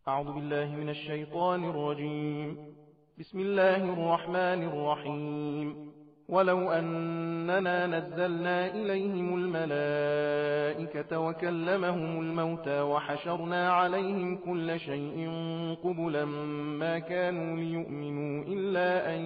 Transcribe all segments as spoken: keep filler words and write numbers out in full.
أعوذ بالله من الشيطان الرجيم. بسم الله الرحمن الرحيم. ولو أننا نزلنا إليهم الملائكة وكلمهم الموتى وحشرنا عليهم كل شيء قبلا ما كانوا ليؤمنوا إلا أن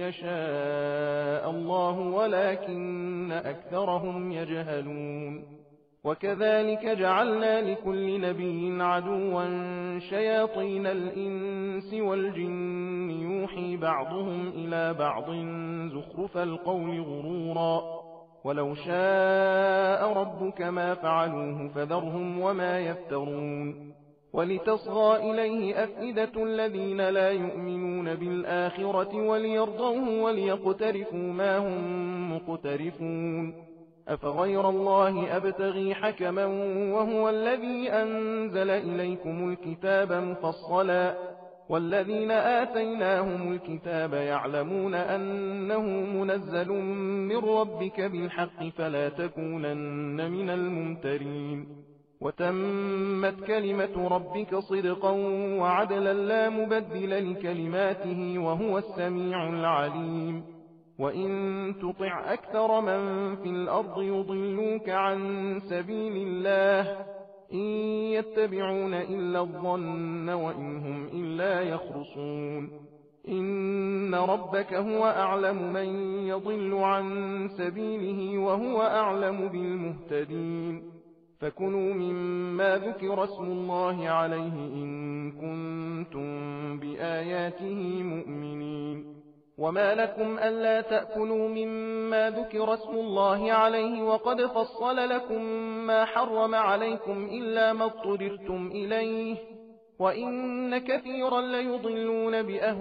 يشاء الله ولكن أكثرهم يجهلون. وكذلك جعلنا لكل نبي عدوا شياطين الإنس والجن يوحي بعضهم إلى بعض زخرف القول غرورا ولو شاء ربك ما فعلوه فذرهم وما يفترون. ولتصغى إليه أفئدة الذين لا يؤمنون بالآخرة وليرضوه وليقترفوا ما هم مقترفون. أفغير الله أبتغي حكما وهو الذي أنزل إليكم الكتاب مفصلا والذين آتيناهم الكتاب يعلمون أنه منزل من ربك بالحق فلا تكونن من الممترين. وتمت كلمة ربك صدقا وعدلا لا مبدل لكلماته وهو السميع العليم. وإن تطع أكثر من في الأرض يضلوك عن سبيل الله إن يتبعون إلا الظن وإن هم إلا يخرصون. إن ربك هو أعلم من يضل عن سبيله وهو أعلم بالمهتدين. فكلوا مما ذكر اسم الله عليه إن كنتم بآياته مؤمنين. وما لكم ألا تأكلوا مما ذكر اسم الله عليه وقد فصل لكم ما حرم عليكم إلا ما اضطررتم إليه وإن كثيرا ليضلون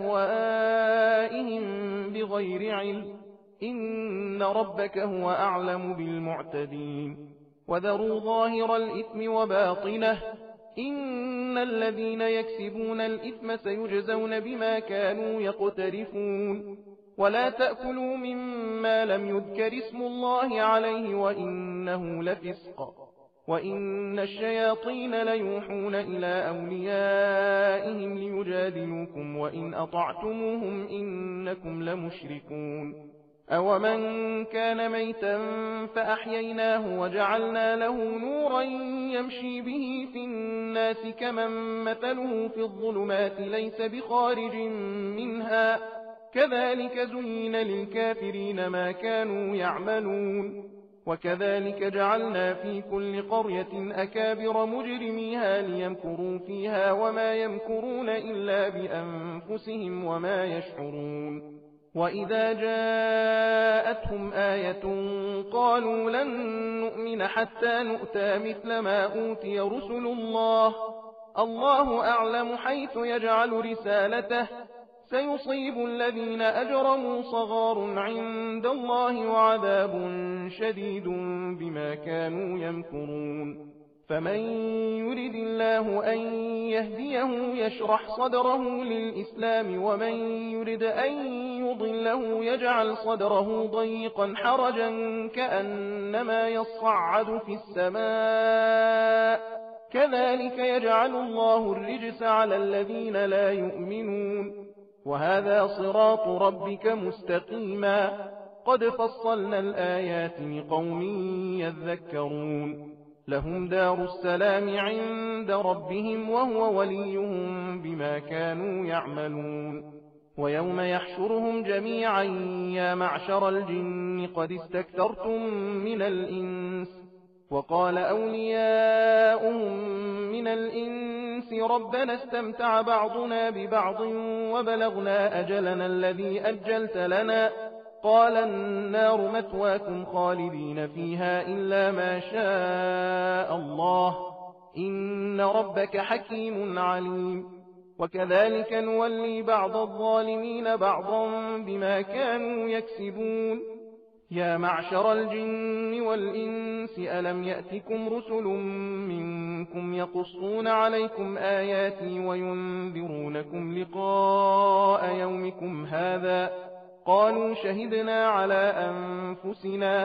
بأهوائهم بغير علم إن ربك هو أعلم بالمعتدين. وذروا ظاهر الإثم وباطنه إن الذين يكسبون الإثم سيجزون بما كانوا يقترفون. ولا تأكلوا مما لم يذكر اسم الله عليه وإنه لفسق وإن الشياطين ليوحون إلى أوليائهم ليجادلوكم وإن أطعتموهم إنكم لمشركون. أومن كان ميتا فأحييناه وجعلنا له نورا يمشي به في الناس كمن مثله في الظلمات ليس بخارج منها كذلك زين للكافرين ما كانوا يعملون. وكذلك جعلنا في كل قرية أكابر مجرميها ليمكروا فيها وما يمكرون إلا بأنفسهم وما يشعرون. وإذا جاءتهم آية قالوا لن نؤمن حتى نؤتى مثل ما أوتي رسل الله الله أعلم حيث يجعل رسالته سيصيب الذين أجرموا صغار عند الله وعذاب شديد بما كانوا يمكرون. فمن يرد الله أن يهديه يشرح صدره للإسلام ومن يرد أن يضله يجعل صدره ضيقا حرجا كأنما يصعد في السماء كذلك يجعل الله الرجس على الذين لا يؤمنون. وهذا صراط ربك مستقيما قد فصلنا الآيات لقوم يذكرون. لهم دار السلام عند ربهم وهو وليهم بما كانوا يعملون. ويوم يحشرهم جميعا يا معشر الجن قد استكثرتم من الإنس وقال أولياؤهم من الإنس ربنا استمتع بعضنا ببعض وبلغنا أجلنا الذي أجلت لنا قال النار مثواكم خالدين فيها إلا ما شاء الله إن ربك حكيم عليم. وكذلك نولي بعض الظالمين بعضا بما كانوا يكسبون. يا معشر الجن والإنس ألم يأتكم رسل منكم يقصون عليكم آياتي وينذرونكم لقاء يومكم هذا قالوا شهدنا على أنفسنا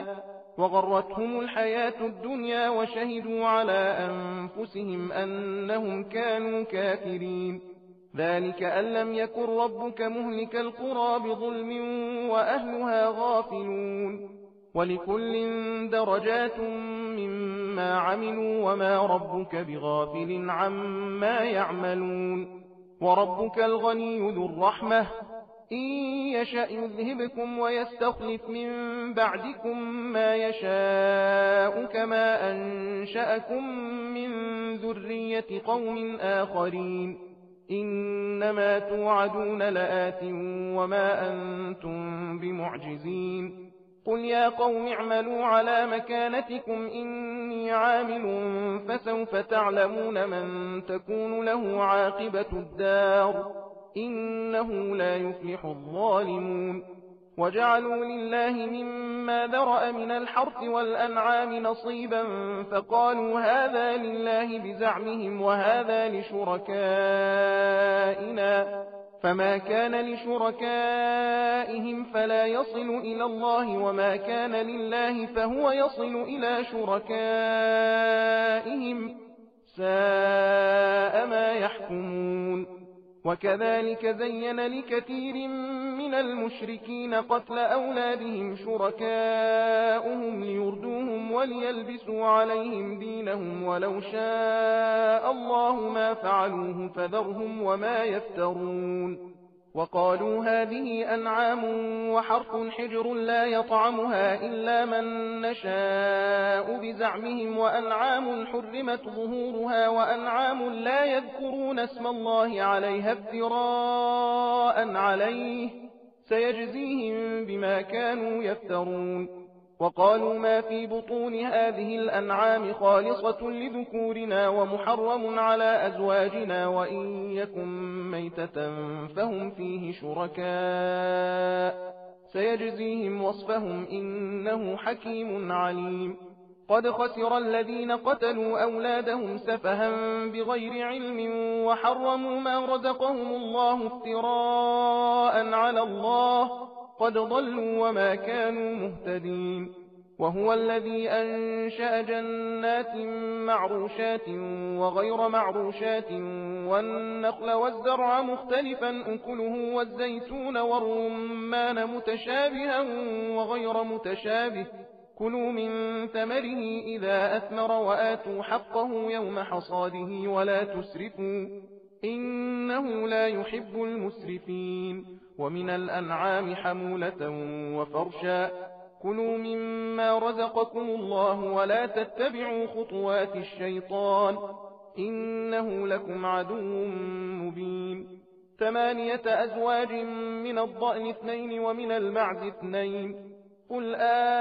وغرتهم الحياة الدنيا وشهدوا على أنفسهم أنهم كانوا كافرين. ذلك أن لم يكن ربك مهلك القرى بظلم وأهلها غافلون. ولكل درجات مما عملوا وما ربك بغافل عما يعملون. وربك الغني ذو الرحمة إن يشأ يذهبكم ويستخلف من بعدكم ما يشاء كما أنشأكم من ذرية قوم آخرين. إنما توعدون لآت وما أنتم بمعجزين. قل يا قوم اعملوا على مكانتكم إني عامل فسوف تعلمون من تكون له عاقبة الدار إنه لا يفلح الظالمون. وجعلوا لله مما ذرأ من الحرث والأنعام نصيبا فقالوا هذا لله بزعمهم وهذا لشركائنا فما كان لشركائهم فلا يصل إلى الله وما كان لله فهو يصل إلى شركائهم ساء ما يحكمون. وكذلك زين لكثير من المشركين قتل أولادهم شركاؤهم ليردوهم وليلبسوا عليهم دينهم ولو شاء الله ما فعلوه فذرهم وما يفترون. وقالوا هذه أنعام وحرث حجر لا يطعمها إلا من نشاء بزعمهم وأنعام حرمت ظهورها وأنعام لا يذكرون اسم الله عليها افتراء عليه سيجزيهم بما كانوا يفترون. وقالوا ما في بطون هذه الأنعام خالصة لذكورنا ومحرم على أزواجنا وإن يكن ميتة فهم فيه شركاء سيجزيهم وصفهم إنه حكيم عليم. قد خسر الذين قتلوا أولادهم سفها بغير علم وحرموا ما رزقهم الله افتراء على الله قد ضلوا وما كانوا مهتدين. وهو الذي أنشأ جنات معروشات وغير معروشات والنخل والزرع مختلفا أكله والزيتون والرمان متشابها وغير متشابه كلوا من ثمره إذا أثمر وآتوا حقه يوم حصاده ولا تسرفوا إنه لا يحب المسرفين. ومن الأنعام حمولة وفرشا كلوا مما رزقكم الله ولا تتبعوا خطوات الشيطان إنه لكم عدو مبين. ثمانية أزواج من الضأن اثنين ومن المعز اثنين قل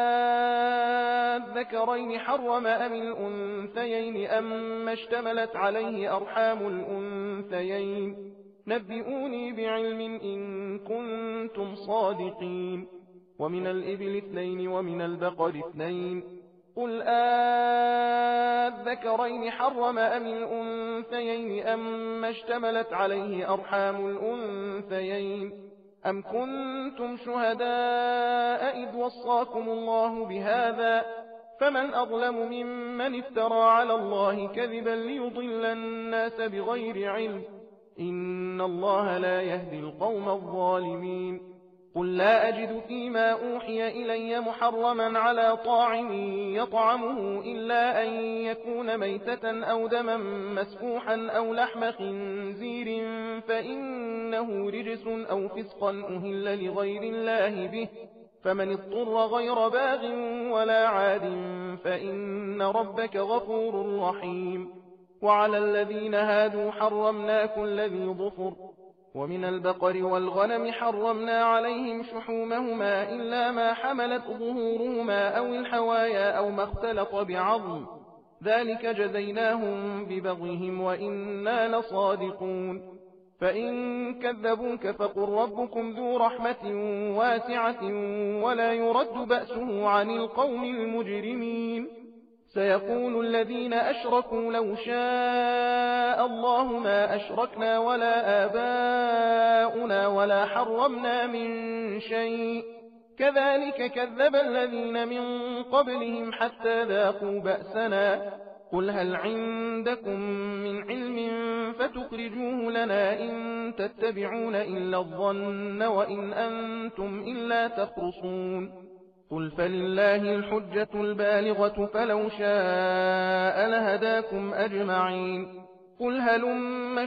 آذكرين حرم أم الأنثيين أما اشتملت عليه أرحام الأنثيين نبئوني بعلم إن كنتم صادقين. ومن الإبل اثنين ومن البقر اثنين قل آذكرين حرم أم الأنثيين أما اشتملت عليه أرحام الأنثيين أم كنتم شهداء إذ وصاكم الله بهذا فمن أظلم ممن افترى على الله كذبا ليضل الناس بغير علم إن الله لا يهدي القوم الظالمين. قل لا أجد فيما أوحي إلي محرما على طاعم يطعمه إلا أن يكون ميتة أو دما مسفوحا أو لحم خنزير فإنه رجس أو فسقا أهل لغير الله به فمن اضطر غير باغ ولا عاد فإن ربك غفور رحيم. وعلى الذين هادوا حرمنا كل ذي ظفر ومن البقر والغنم حرمنا عليهم شحومهما إلا ما حملت ظهورهما أو الحوايا أو ما اختلط بعظم ذلك جزيناهم ببغيهم وإنا لصادقون. فإن كذبوك فقل ربكم ذو رحمة واسعة ولا يرد بأسه عن القوم المجرمين. سيقول الذين أشركوا لو شاء الله ما أشركنا ولا آباؤنا ولا حرمنا من شيء كذلك كذب الذين من قبلهم حتى ذاقوا بأسنا قل هل عندكم من علم فتخرجوه لنا إن تتبعون إلا الظن وإن أنتم إلا تخرصون قل فلله الحجة البالغة فلو شاء لهداكم أجمعين قل هلم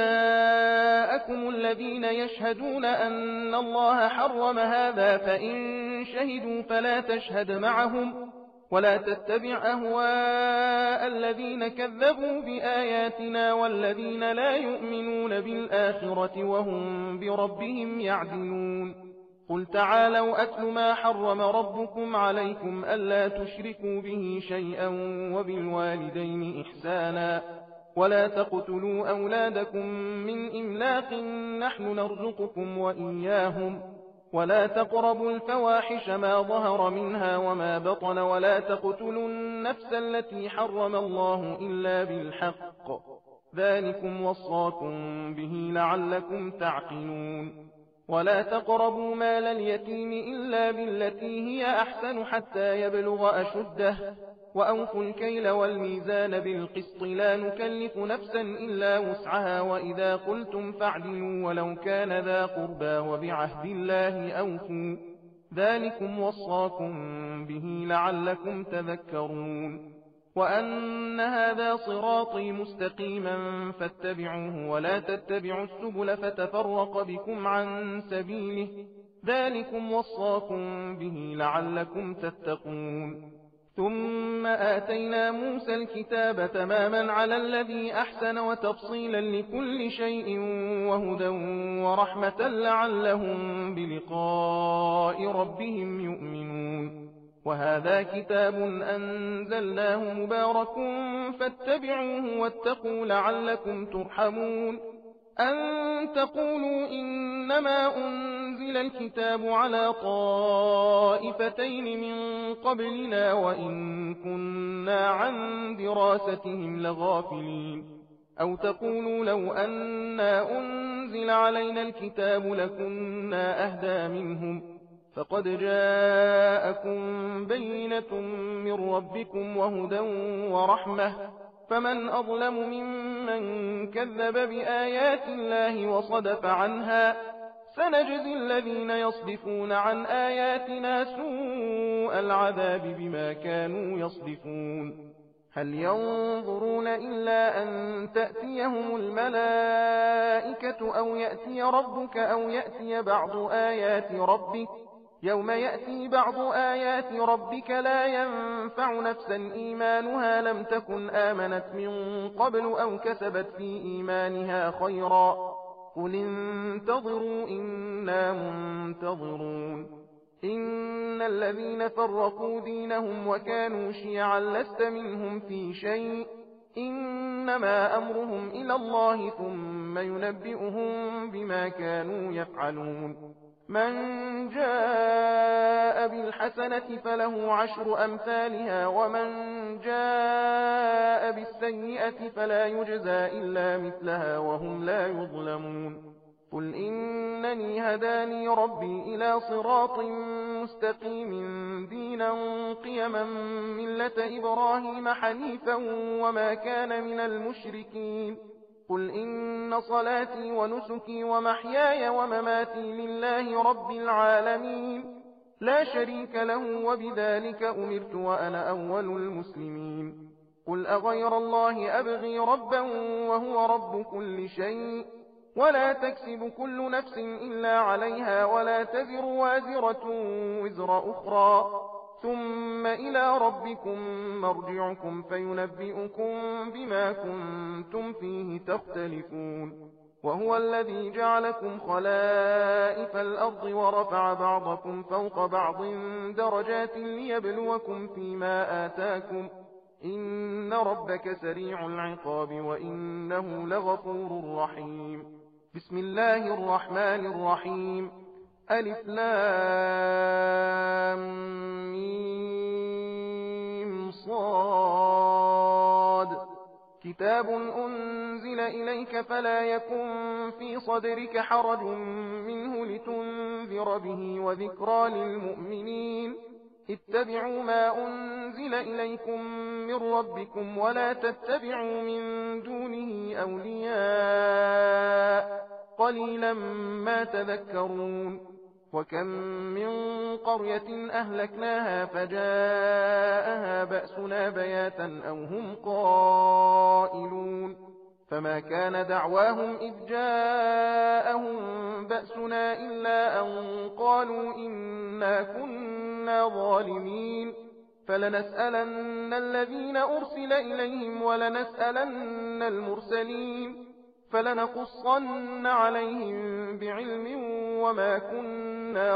شهداءكم الذين يشهدون أن الله حرم هذا فإن شهدوا فلا تشهد معهم ولا تتبع أهواء الذين كذبوا بآياتنا والذين لا يؤمنون بالآخرة وهم بربهم يعدلون قل تعالوا أتل ما حرم ربكم عليكم ألا تشركوا به شيئا وبالوالدين إحسانا ولا تقتلوا أولادكم من إملاق نحن نرزقكم وإياهم ولا تقربوا الفواحش ما ظهر منها وما بطن ولا تقتلوا النفس التي حرم الله إلا بالحق ذلكم وصاكم به لعلكم تعقلون ولا تقربوا مال اليتيم إلا بالتي هي أحسن حتى يبلغ أشده وأوفوا الكيل والميزان بالقسط لا نكلف نفسا إلا وسعها وإذا قلتم فاعدلوا ولو كان ذا قربى وبعهد الله أوفوا ذلكم وصاكم به لعلكم تذكرون وأن هذا صراطي مستقيما فاتبعوه ولا تتبعوا السبل فتفرق بكم عن سبيله ذلكم وصاكم به لعلكم تتقون ثم آتينا موسى الكتاب تماما على الذي أحسن وتفصيلا لكل شيء وهدى ورحمة لعلهم بلقاء ربهم يؤمنون وهذا كتاب أنزلناه مبارك فاتبعوه واتقوا لعلكم ترحمون أن تقولوا إنما أنزل الكتاب على طائفتين من قبلنا وإن كنا عن دراستهم لغافلين أو تقولوا لو أنا أنزل علينا الكتاب لكنا أهدى منهم فقد جاءكم بينة من ربكم وهدى ورحمة فمن أظلم ممن كذب بآيات الله وصدف عنها سنجزي الذين يصدفون عن آياتنا سوء العذاب بما كانوا يصدفون هل ينظرون إلا أن تأتيهم الملائكة أو يأتي ربك أو يأتي بعض آيات ربك يوم يأتي بعض آيات ربك لا ينفع نفسا إيمانها لم تكن آمنت من قبل أو كسبت في إيمانها خيرا قل انتظروا إنا منتظرون إن الذين فرقوا دينهم وكانوا شيعا لست منهم في شيء إنما أمرهم إلى الله ثم ينبئهم بما كانوا يفعلون من جاء بالحسنة فله عشر أمثالها ومن جاء بالسيئة فلا يجزى إلا مثلها وهم لا يظلمون قل إنني هداني ربي إلى صراط مستقيم دينا قيما ملة إبراهيم حنيفا وما كان من المشركين قل إن صلاتي ونسكي ومحياي ومماتي لله رب العالمين لا شريك له وبذلك أمرت وأنا أول المسلمين قل أغير الله أبغي ربا وهو رب كل شيء ولا تكسب كل نفس إلا عليها ولا تزر وازرة وزر أخرى ثم إلى ربكم مرجعكم فينبئكم بما كنتم فيه تختلفون وهو الذي جعلكم خلائف الأرض ورفع بعضكم فوق بعض درجات ليبلوكم فيما آتاكم إن ربك سريع العقاب وإنه لغفور رحيم بسم الله الرحمن الرحيم ألف لام ميم صاد كتاب أنزل إليك فلا يكن في صدرك حرج منه لتنذر به وذكرى للمؤمنين اتبعوا ما أنزل إليكم من ربكم ولا تتبعوا من دونه أولياء قليلا ما تذكرون وكم من قرية أهلكناها فجاءها بأسنا بياتا أو هم قائلون فما كان دعواهم إذ جاءهم بأسنا إلا أن قالوا إنا كنا ظالمين فلنسألن الذين أرسل إليهم ولنسألن المرسلين فلنقصن عليهم بعلم وما كنا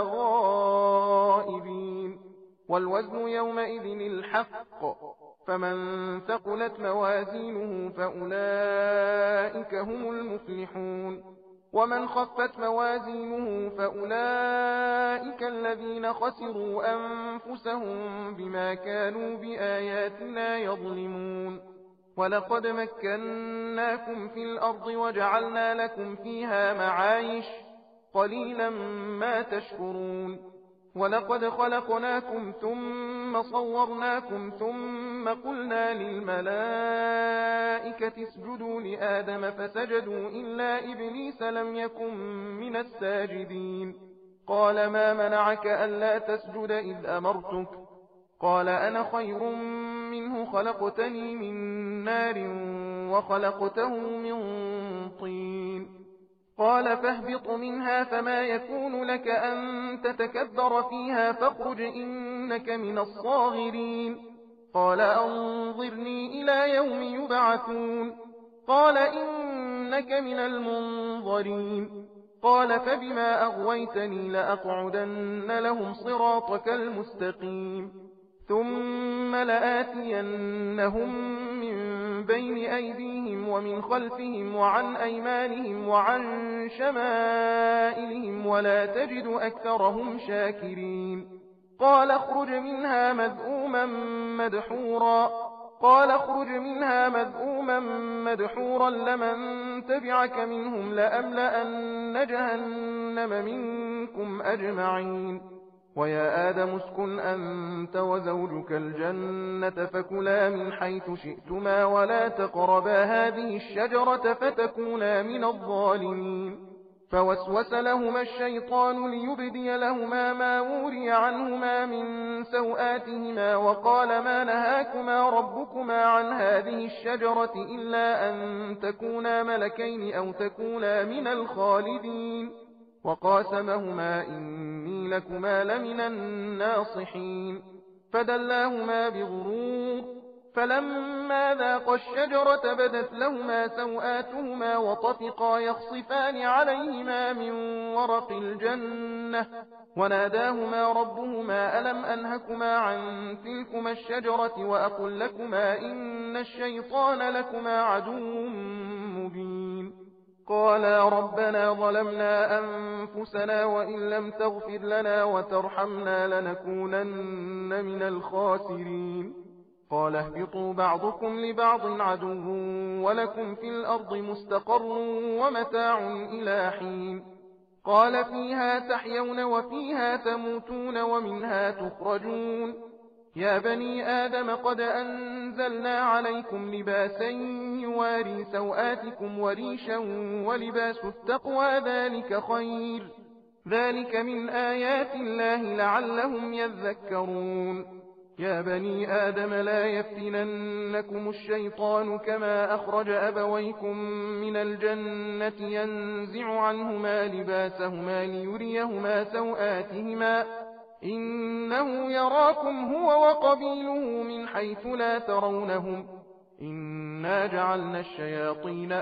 غائبين والوزن يومئذ الحق فمن ثقلت موازينه فأولئك هم المفلحون ومن خفت موازينه فأولئك الذين خسروا أنفسهم بما كانوا بآياتنا يظلمون ولقد مكناكم في الأرض وجعلنا لكم فيها معايش قليلا ما تشكرون ولقد خلقناكم ثم صورناكم ثم قلنا للملائكة اسجدوا لآدم فسجدوا إلا إبليس لم يكن من الساجدين قال ما منعك ألا تسجد إذ أمرتك قال أنا خير منه خلقتني من نار وخلقته من طين قال فاهبط منها فما يكون لك أن تتكبر فيها فاخرج إنك من الصاغرين قال أنظرني إلى يوم يبعثون قال إنك من المنظرين قال فبما أغويتني لأقعدن لهم صراطك المستقيم ثم لآتينهم من بين أيديهم ومن خلفهم وعن أيمانهم وعن شمائلهم ولا تجد أكثرهم شاكرين قال اخرج منها مذءوما مدحورا قال اخرج منها مذءوما مدحورا لمن تبعك منهم لأملأن جهنم منكم أجمعين ويا آدم اسكن أنت وزوجك الجنة فكلا من حيث شئتما ولا تقربا هذه الشجرة فتكونا من الظالمين فوسوس لهما الشيطان ليبدي لهما ما وري عنهما من سوآتهما وقال ما نهاكما ربكما عن هذه الشجرة إلا أن تكونا ملكين أو تكونا من الخالدين وقاسمهما إني لكما لمن الناصحين فدلاهما بغرور فلما ذاقا الشجرة بدت لهما سوآتهما وطفقا يخصفان عليهما من ورق الجنة وناداهما ربهما ألم أنهكما عن تلكما الشجرة وأقل لكما إن الشيطان لكما عدو مبين قالا ربنا ظلمنا أنفسنا وإن لم تغفر لنا وترحمنا لنكونن من الخاسرين قال اهبطوا بعضكم لبعض عدو ولكم في الأرض مستقر ومتاع إلى حين قال فيها تحيون وفيها تموتون ومنها تخرجون يا بني آدم قد أنزلنا عليكم لباسا يواري سوآتكم وريشا ولباس التقوى ذلك خير ذلك من آيات الله لعلهم يذكرون يا بني آدم لا يفتننكم الشيطان كما أخرج أبويكم من الجنة ينزع عنهما لباسهما ليريهما سوآتهما إنه يراكم هو وقبيله من حيث لا ترونهم إنا جعلنا الشياطين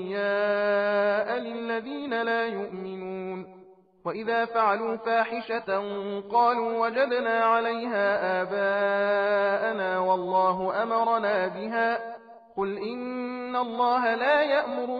أولياء للذين لا يؤمنون وإذا فعلوا فاحشة قالوا وجدنا عليها آباءنا والله أمرنا بها قل إن الله لا يأمر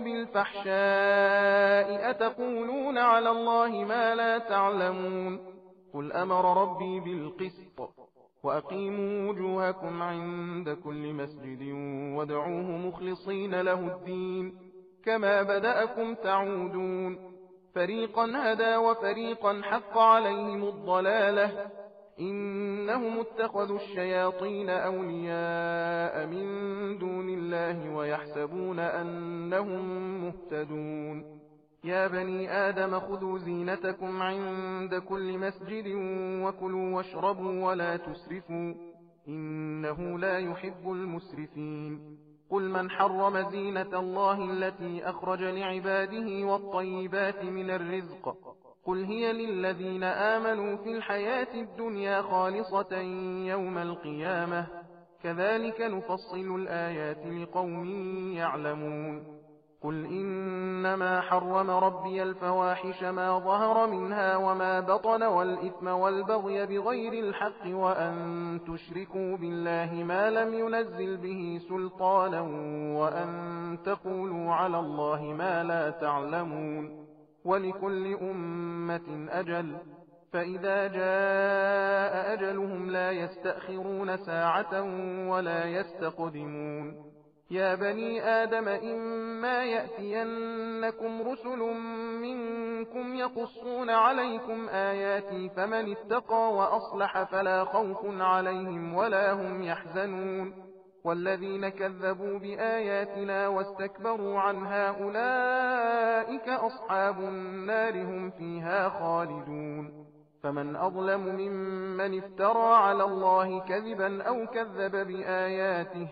بالفحشاء أتقولون على الله ما لا تعلمون قل أمر ربي بالقسط وأقيموا وجوهكم عند كل مسجد وادعوه مخلصين له الدين كما بدأكم تعودون فريقا هدى وفريقا حق عليهم الضلالة إنهم اتخذوا الشياطين أولياء من دون الله ويحسبون أنهم مهتدون يا بني آدم خذوا زينتكم عند كل مسجد وكلوا واشربوا ولا تسرفوا إنه لا يحب المسرفين قل من حرم زينة الله التي أخرج لعباده والطيبات من الرزق قل هي للذين آمنوا في الحياة الدنيا خالصة يوم القيامة كذلك نفصل الآيات لقوم يعلمون قل إنما حرم ربي الفواحش ما ظهر منها وما بطن والإثم والبغي بغير الحق وأن تشركوا بالله ما لم ينزل به سلطانا وأن تقولوا على الله ما لا تعلمون ولكل أمة أجل فإذا جاء أجلهم لا يستأخرون ساعة ولا يستقدمون يا بني آدم إما يأتينكم رسل منكم يقصون عليكم آياتي فمن اتقى وأصلح فلا خوف عليهم ولا هم يحزنون والذين كذبوا بآياتنا واستكبروا عنها أولئك أصحاب النار هم فيها خالدون فمن أظلم ممن افترى على الله كذبا أو كذب بآياته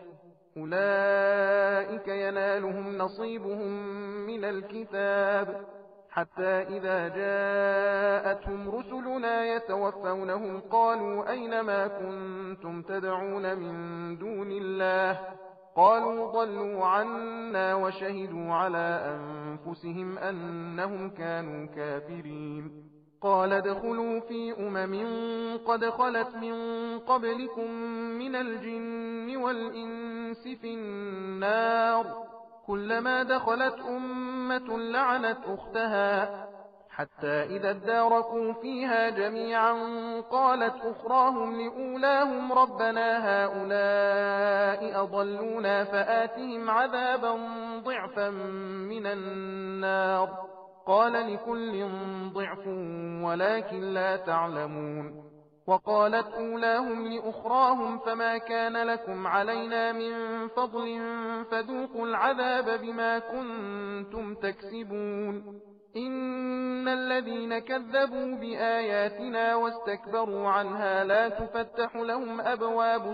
أولئك ينالهم نصيبهم من الكتاب حتى إذا جاءتهم رسلنا يتوفونهم قالوا أينما كنتم تدعون من دون الله قالوا ضلوا عنا وشهدوا على أنفسهم أنهم كانوا كافرين قال ادخلوا في أمم قد خلت من قبلكم من الجن والإنس في النار كلما دخلت أمة لعنت أختها حتى إذا اداركوا فيها جميعا قالت أخراهم لأولاهم ربنا هؤلاء أضلونا فآتهم عذابا ضعفا من النار قال لكل ضعف ولكن لا تعلمون وقالت أولاهم لأخراهم فما كان لكم علينا من فضل فذوقوا العذاب بما كنتم تكسبون إن الذين كذبوا بآياتنا واستكبروا عنها لا تفتح لهم أبواب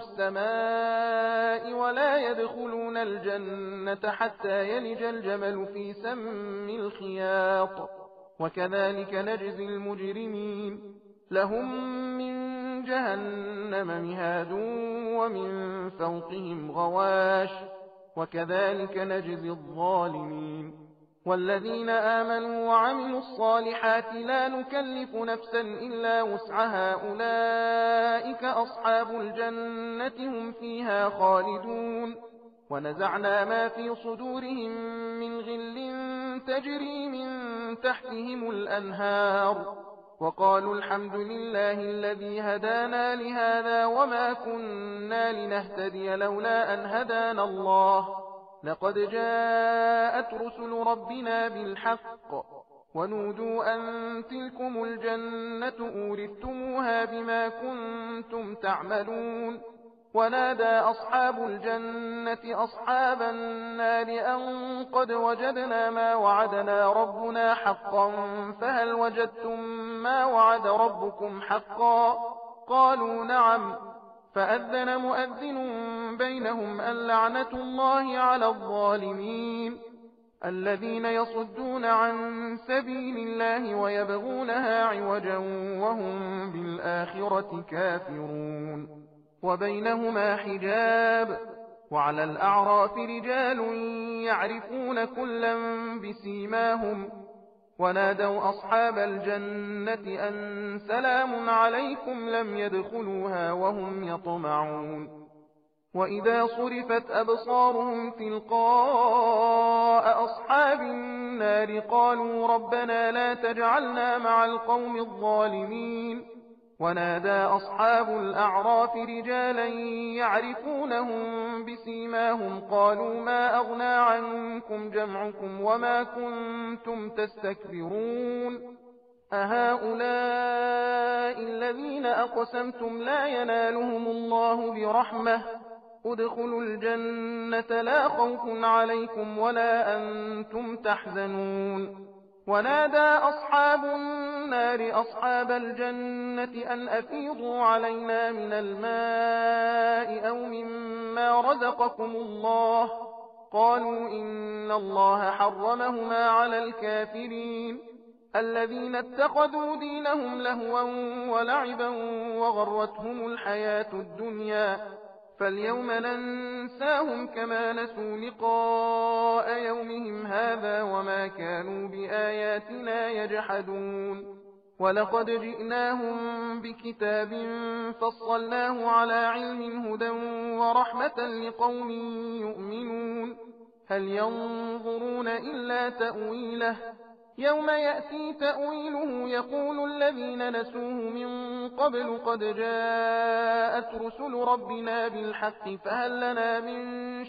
السماء ولا يدخلون الجنة حتى يلج الجمل في سم الخياط وكذلك نجزي المجرمين لهم من جهنم مهاد ومن فوقهم غواش وكذلك نجزي الظالمين والذين آمنوا وعملوا الصالحات لا نكلف نفسا إلا وسعها أولئك أصحاب الجنة هم فيها خالدون ونزعنا ما في صدورهم من غل تجري من تحتهم الأنهار وقالوا الحمد لله الذي هدانا لهذا وما كنا لنهتدي لولا أن هدانا الله لقد جاءت رسل ربنا بالحق ونودوا أن تلكم الجنة أورثتموها بما كنتم تعملون ونادى أصحاب الجنة أصحاب النار أن قد وجدنا ما وعدنا ربنا حقا فهل وجدتم ما وعد ربكم حقا قالوا نعم فأذن مؤذن بينهم اللعنة الله على الظالمين الذين يصدون عن سبيل الله ويبغونها عوجا وهم بالآخرة كافرون وبينهما حجاب وعلى الأعراف رجال يعرفون كلا بسيماهم ونادوا أصحاب الجنة أن سلام عليكم لم يدخلوها وهم يطمعون وإذا صرفت أبصارهم تلقاء أصحاب النار قالوا ربنا لا تجعلنا مع القوم الظالمين ونادى أصحاب الأعراف رجالا يعرفونهم بسيماهم قالوا ما أغنى عنكم جمعكم وما كنتم تستكبرون أهؤلاء الذين أقسمتم لا ينالهم الله برحمة ادخلوا الجنة لا خوف عليكم ولا أنتم تحزنون ونادى أصحاب النار أصحاب الجنة أن أفيضوا علينا من الماء أو مما رزقكم الله قالوا إن الله حرمهما على الكافرين الذين اتخذوا دينهم لهوا ولعبا وغرتهم الحياة الدنيا فاليوم ننساهم كما نسوا لقاء يومهم هذا وما كانوا بآياتنا يجحدون ولقد جئناهم بكتاب فصلناه على علم هدى ورحمة لقوم يؤمنون هل ينظرون إلا تأويله يوم يأتي تأويله يقول الذين نسوه من قبل قد جاءت رسل ربنا بالحق فهل لنا من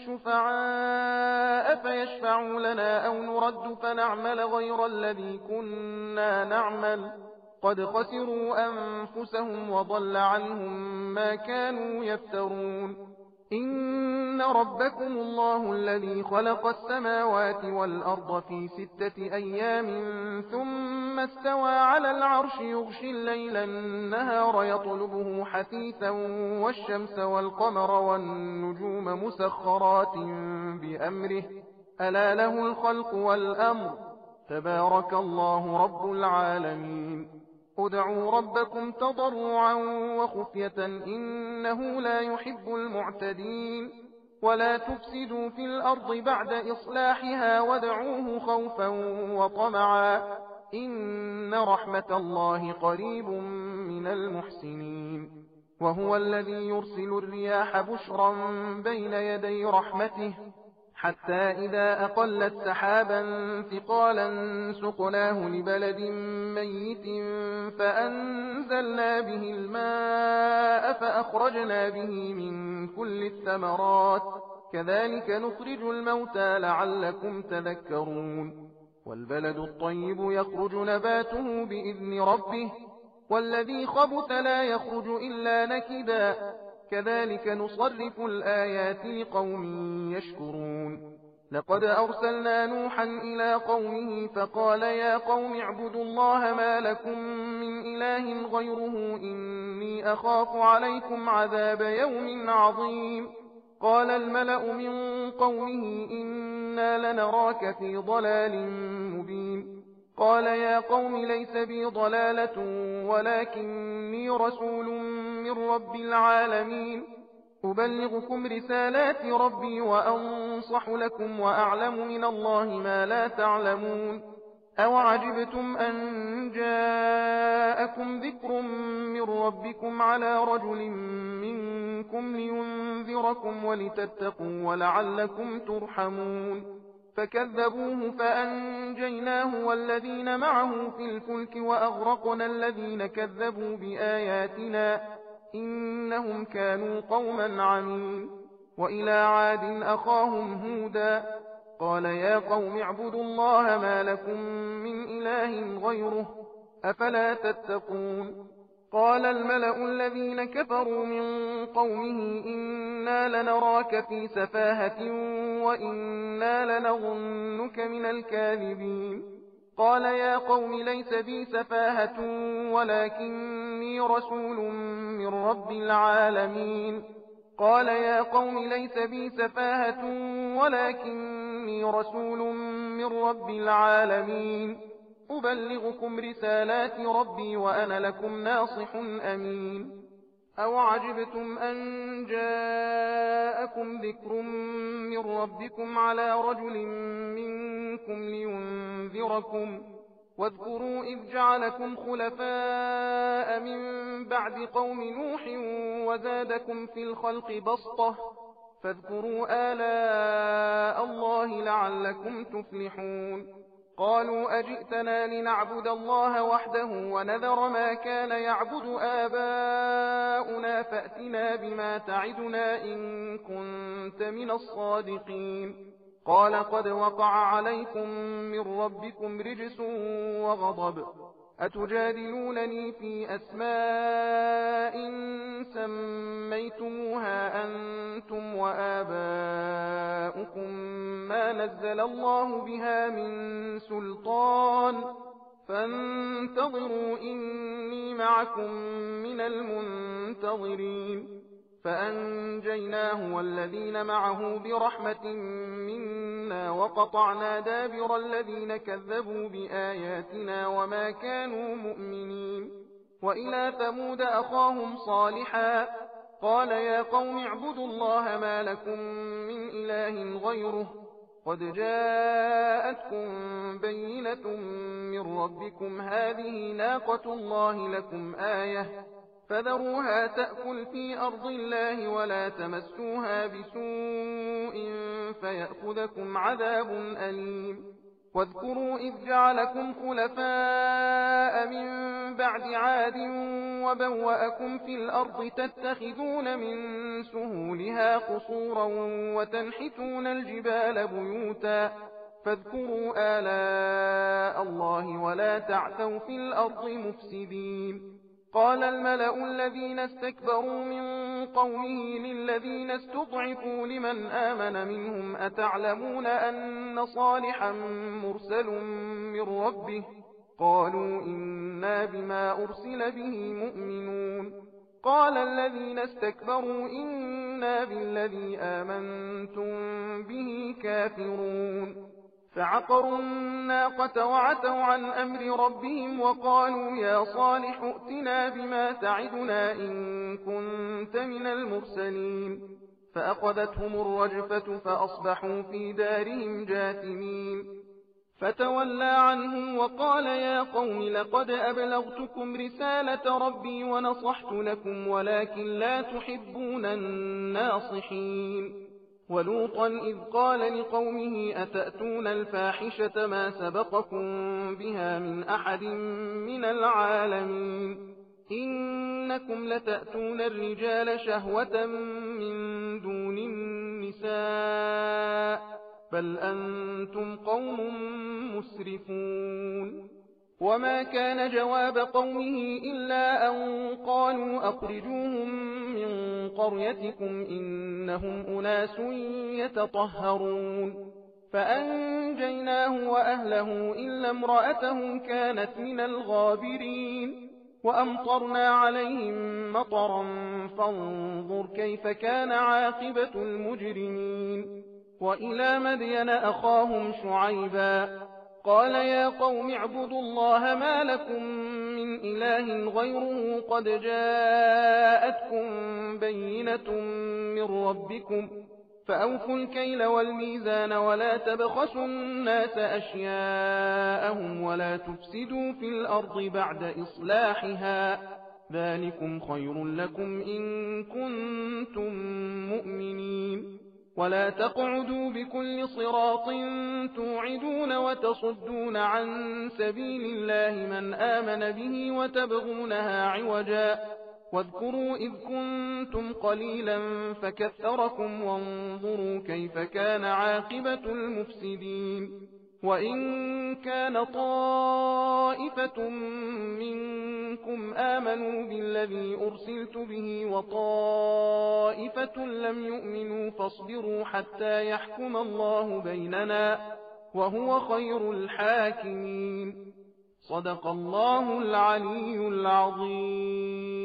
شفعاء فيشفعوا لنا أو نرد فنعمل غير الذي كنا نعمل قد خسروا أنفسهم وضل عنهم ما كانوا يفترون إن ربكم الله الذي خلق السماوات والأرض في ستة أيام ثم استوى على العرش يغشي الليل النهار يطلبه حثيثا والشمس والقمر والنجوم مسخرات بأمره ألا له الخلق والأمر تبارك الله رب العالمين ادعوا ربكم تضرعا وخفية إنه لا يحب المعتدين ولا تفسدوا في الأرض بعد إصلاحها وادعوه خوفا وطمعا إن رحمة الله قريب من المحسنين وهو الذي يرسل الرياح بشرا بين يدي رحمته حتى إذا أقلت سحابا ثقالا سقناه لبلد ميت فأنزلنا به الماء فأخرجنا به من كل الثمرات كذلك نخرج الموتى لعلكم تذكرون والبلد الطيب يخرج نباته بإذن ربه والذي خبث لا يخرج إلا نكدا كذلك نصرف الآيات لقوم يشكرون لقد أرسلنا نوحا إلى قومه فقال يا قوم اعبدوا الله ما لكم من إله غيره إني أخاف عليكم عذاب يوم عظيم قال الملأ من قومه إنا لنراك في ضلال مبين قال يا قوم ليس بي ضلالة ولكني رسول من رب العالمين أبلغكم رسالات ربي وأنصح لكم وأعلم من الله ما لا تعلمون أوعجبتم أن جاءكم ذكر من ربكم على رجل منكم لينذركم ولتتقوا ولعلكم ترحمون فكذبوه فأنجيناه والذين معه في الفلك وأغرقنا الذين كذبوا بآياتنا إنهم كانوا قوما عمين وإلى عاد أخاهم هودا قال يا قوم اعبدوا الله ما لكم من إله غيره أفلا تتقون قال الملأ الذين كفروا من قومه إنا لنراك في سفاهة وإنا لنظنك من الكاذبين قال يا قوم ليس بي سفاهة ولكني رسول من رب العالمين قال يا قوم ليس بي سفاهة ولكني رسول من رب العالمين أبلغكم رسالات ربي وأنا لكم ناصح أمين أوعجبتم أن جاءكم ذكر من ربكم على رجل منكم لينذركم واذكروا إذ جعلكم خلفاء من بعد قوم نوح وزادكم في الخلق بسطة فاذكروا آلاء الله لعلكم تفلحون قالوا أجئتنا لنعبد الله وحده ونذر ما كان يعبد آباؤنا فأتنا بما تعدنا إن كنت من الصادقين قال قد وقع عليكم من ربكم رجس وغضب أتجادلونني في أسماء سميتموها أنتم وآباؤكم ما نزل الله بها من سلطان فانتظروا إني معكم من المنتظرين فأنجيناه والذين معه برحمة منا وقطعنا دابر الذين كذبوا بآياتنا وما كانوا مؤمنين وإلى ثمود أخاهم صالحا قال يا قوم اعبدوا الله ما لكم من إله غيره قد جاءتكم بينة من ربكم هذه ناقة الله لكم آية فذروها تأكل في أرض الله ولا تمسوها بسوء فيأخذكم عذاب أليم واذكروا إذ جعلكم خلفاء من بعد عاد وبوأكم في الأرض تتخذون من سهولها قصورا وتنحتون الجبال بيوتا فاذكروا آلاء الله ولا تعثوا في الأرض مفسدين قال الملأ الذين استكبروا من قومه للذين استضعفوا لمن آمن منهم أتعلمون أن صالحا مرسل من ربه قالوا إنا بما أرسل به مؤمنون قال الذين استكبروا إنا بالذي آمنتم به كافرون فعقروا الناقة وعتوا عن أمر ربهم وقالوا يا صالح ائتنا بما تعدنا إن كنت من المرسلين فأخذتهم الرجفة فأصبحوا في دارهم جاثمين فتولى عنهم وقال يا قوم لقد أبلغتكم رسالة ربي ونصحت لكم ولكن لا تحبون الناصحين ولوطا إذ قال لقومه أتأتون الفاحشة ما سبقكم بها من أحد من العالمين إنكم لتأتون الرجال شهوة من دون النساء بل أنتم قوم مسرفون وما كان جواب قومه إلا أن قالوا أخرجوهم من قريتكم إنهم أناس يتطهرون فأنجيناه وأهله إلا امرأته كانت من الغابرين وأمطرنا عليهم مطرا فانظر كيف كان عاقبة المجرمين وإلى مدين أخاهم شعيبا قال يا قوم اعبدوا الله ما لكم من إله غيره قد جاءتكم بينة من ربكم فأوفوا الكيل والميزان ولا تبخسوا الناس أشياءهم ولا تفسدوا في الأرض بعد إصلاحها ذلكم خير لكم إن كنتم مؤمنين ولا تقعدوا بكل صراط توعدون وتصدون عن سبيل الله من آمن به وتبغونها عوجا واذكروا إذ كنتم قليلا فكثركم وانظروا كيف كان عاقبة المفسدين وإن كان طائفة منكم آمنوا بالذي أرسلت به وطائفة لم يؤمنوا فاصبروا حتى يحكم الله بيننا وهو خير الحاكمين صدق الله العلي العظيم.